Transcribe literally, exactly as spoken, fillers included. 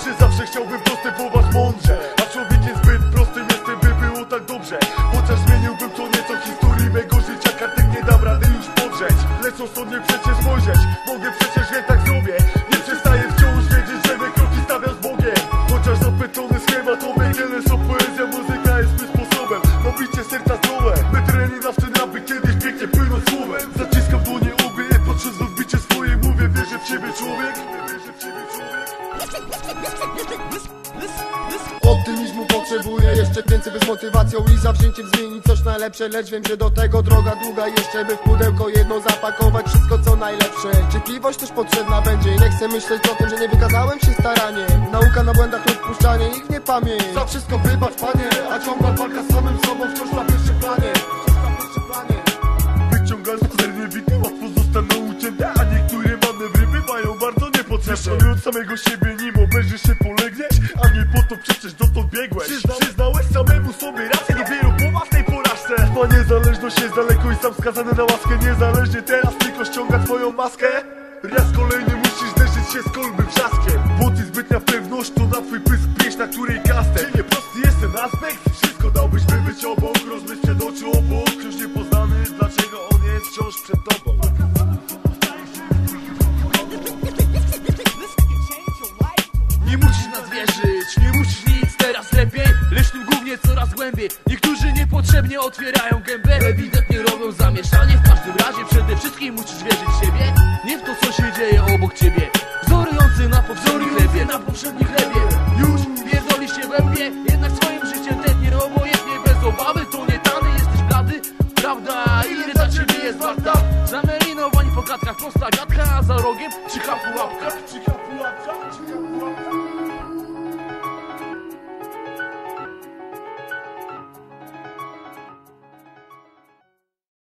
że zawsze chciałbym postępować mądrze, a człowiekiem zbyt prostym jestem, by było tak dobrze. Chociaż zmieniłbym to nieco historii mego życia, kartek nie dam rady już podrzeć. Lecą stąd nie przecież spojrzeć, mogę przecież, więc tak zrobię. Nie przestaję wciąż wiedzieć, że me kroki stawiam z Bogiem. Chociaż zapętlony schematowy, wiele są poezja, muzyka jest mym sposobem na bicie serca zdrowe. My treni na wczyn aby kiedyś pięknie płynął słowem. Zaciskam dłonie obie, podczas odbicie swoje mówię, wierzę w ciebie człowiek. Optymizmu potrzebuję jeszcze więcej, by z motywacją i zawzięciem zmienić coś na lepsze. Lecz wiem, że do tego droga długa jeszcze, by w pudełko jedno zapakować wszystko co najlepsze. Cierpliwość też potrzebna będzie, nie chcę myśleć o tym, że nie wykazałem się staraniem. Nauka na błędach, odpuszczanie ich nie pamięć. Za wszystko wybacz panie, a ciągła walka z samym sobą wciąż na pierwszym planie. Wyciągam sternie wity, łatwo zostaną ucięte, a niektóre manewry bywają bardzo niepotrzebne. Szanując samego siebie, nim obejrzysz się polegniesz, a nie po to przecież dotąd biegłeś. Przyznał, Przyznałeś samemu sobie rację, dopiero po własnej porażce. Twa niezależność jest daleko i sam skazany na łaskę. Niezależnie teraz tylko ściąga twoją maskę. Raz kolejny musisz zderzyć się z kolbym wrzaskiem. Wody zbytnia pewność to na twój pysk pięść, na której kastek. Czy nie prosty jest ten aspekt? Wszystko dałbyś, by być obok, rozmyć przed oczu obok. Już niepoznany, dlaczego on jest wciąż przed tobą. Nie musisz nas wierzyć, nie musisz nic teraz lepiej, lecz w tym gównie coraz głębiej. Niektórzy niepotrzebnie otwierają gębę, ewidentnie robią zamieszanie. W każdym razie przede wszystkim musisz wierzyć w siebie, nie w to co się dzieje obok ciebie. Wzorujący na poprzednim chlebie, na poprzednim chlebie. Już pierdolisz się we mnie, jednak swoim życiem tętnie obojętnie, bez obawy. To nie tany, jesteś blady, prawda? Ile dla ciebie jest warta? Zamelinowań po klatkach, prosta gadka, a za rogiem cicha pułapka.